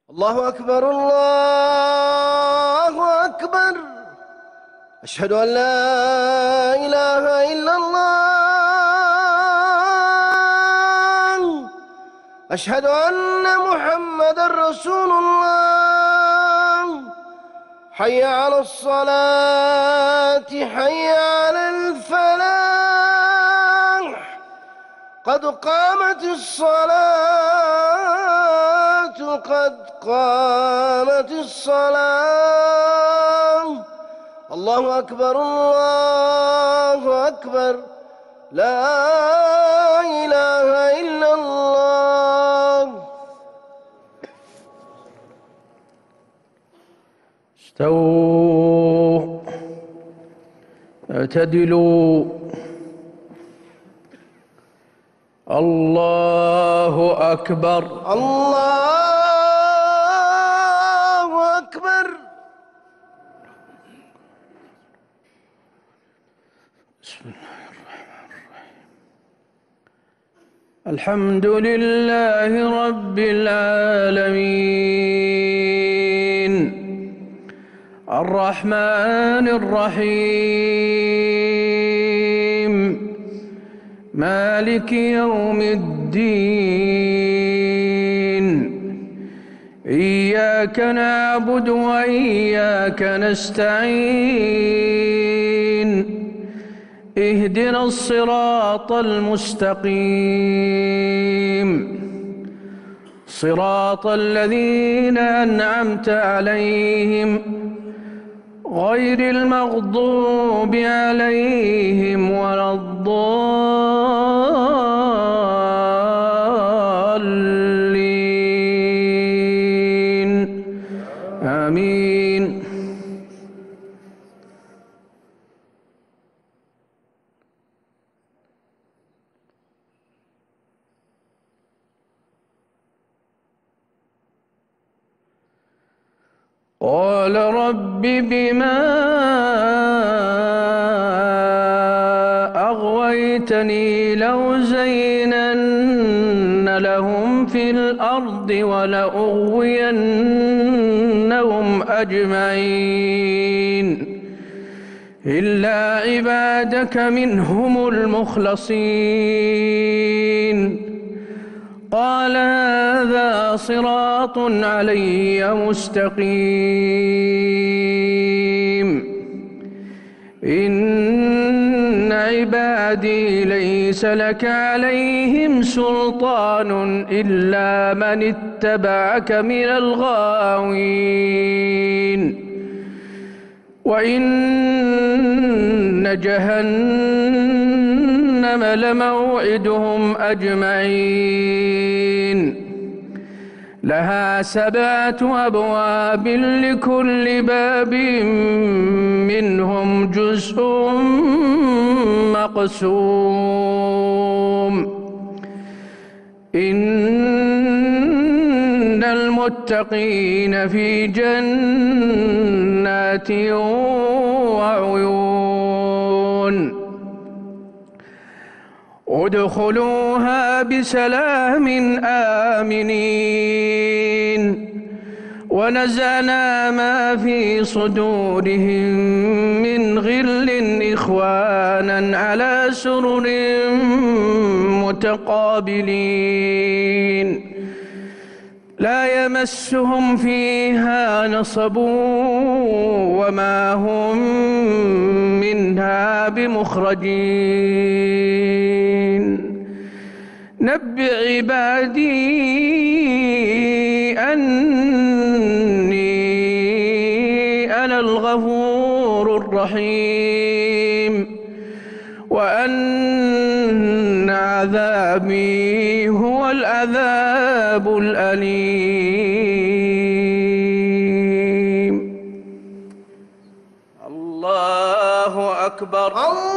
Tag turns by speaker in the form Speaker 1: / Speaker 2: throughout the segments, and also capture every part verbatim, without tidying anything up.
Speaker 1: الله أكبر الله أكبر. أشهد أن لا إله إلا الله. أشهد أن محمد رسول الله. حي على الصلاة حي على الفلاح. قد قامت الصلاة قد قامت الصلاة. الله أكبر الله أكبر. لا إله إلا الله.
Speaker 2: استووا اعتدلوا. الله أكبر
Speaker 1: الله أكبر.
Speaker 2: بسم الله الرحمن الرحيم. الحمد لله رب العالمين الرحمن الرحيم مالك يوم الدين. إياك نعبد وإياك نستعين. اهدنا الصراط المستقيم صراط الذين أنعمت عليهم غير المغضوب عليهم ولا الضالين. آمين. قال رب بما أغويتني لأزينن لهم في الأرض ولأغوينهم أجمعين إلا عبادك منهم المخلصين. قال هذا صراط علي مستقيم. إن عبادي ليس لك عليهم سلطان إلا من اتبعك من الغاوين. وإن جهنم لموعدهم أجمعين. لها سبعة أبواب لكل باب منهم جزء مقسوم. إن المتقين في جنات وعيون. ادخلوها بسلام آمنين. ونزعنا ما في صدورهم من غل إخوانا على سرر متقابلين لا يمسهم فيها نصب وما هم منها بمخرجين. نبئ عبادي أني أنا الغفور الرحيم وأن عذابي هو العذاب الأليم. الله أكبر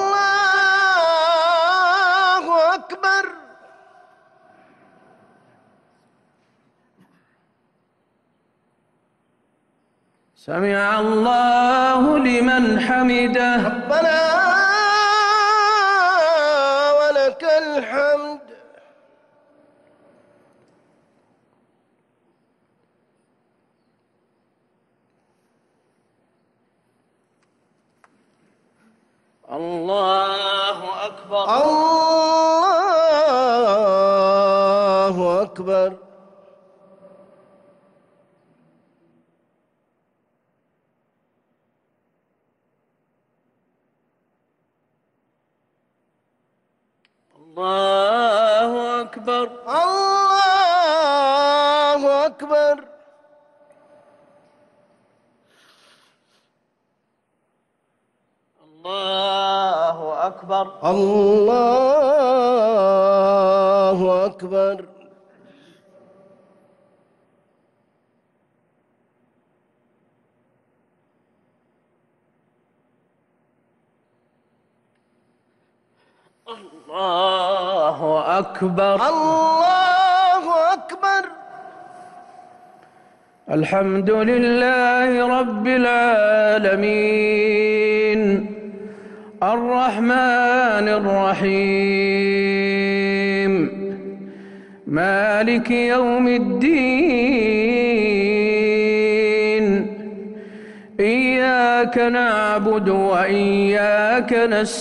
Speaker 1: الله أكبر.
Speaker 2: سمع الله لمن حمده.
Speaker 1: ربنا ولك الحمد.
Speaker 2: الله أكبر.
Speaker 1: الله أكبر.
Speaker 2: الله أكبر.
Speaker 1: الله أكبر.
Speaker 2: الله أكبر.
Speaker 1: الله أكبر.
Speaker 2: الله أكبر.
Speaker 1: الله أكبر.
Speaker 2: الحمد لله رب العالمين الرحمن الرحيم مالك يوم الدين إياك نعبد وإياك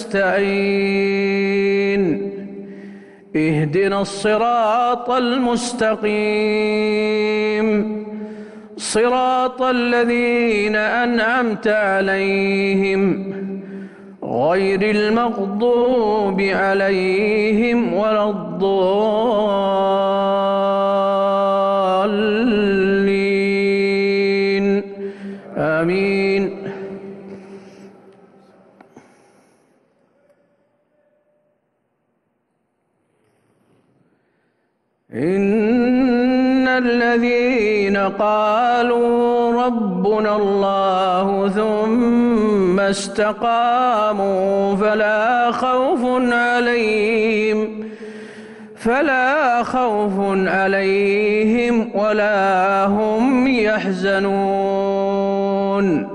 Speaker 2: نستعين اهدنا الصراط المستقيم صراط الذين أنعمت عليهم غير المغضوب عليهم ولا الضالين آمين. إن الذين قالوا ربنا الله ثم استقاموا فلا خوف عليهم فلا خوف عليهم ولا هم يحزنون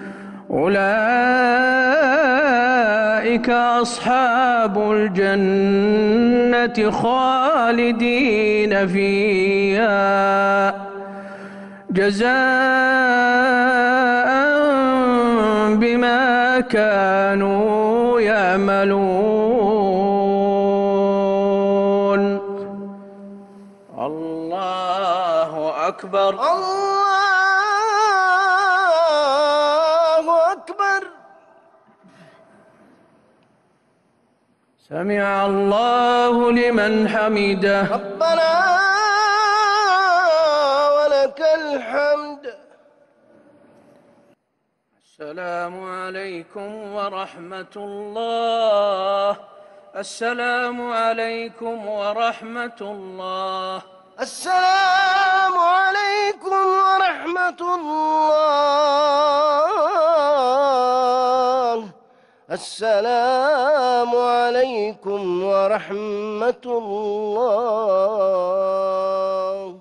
Speaker 2: أولئك أصحاب الجنة خالدين فيها جزاء بما كانوا يعملون. الله أكبر.
Speaker 1: الله أكبر.
Speaker 2: سمع الله لمن حمده.
Speaker 1: ربنا ولك الحمد.
Speaker 2: السلام عليكم ورحمة الله. السلام عليكم ورحمة الله.
Speaker 1: السلام عليكم ورحمة الله. السلام عليكم ورحمة الله.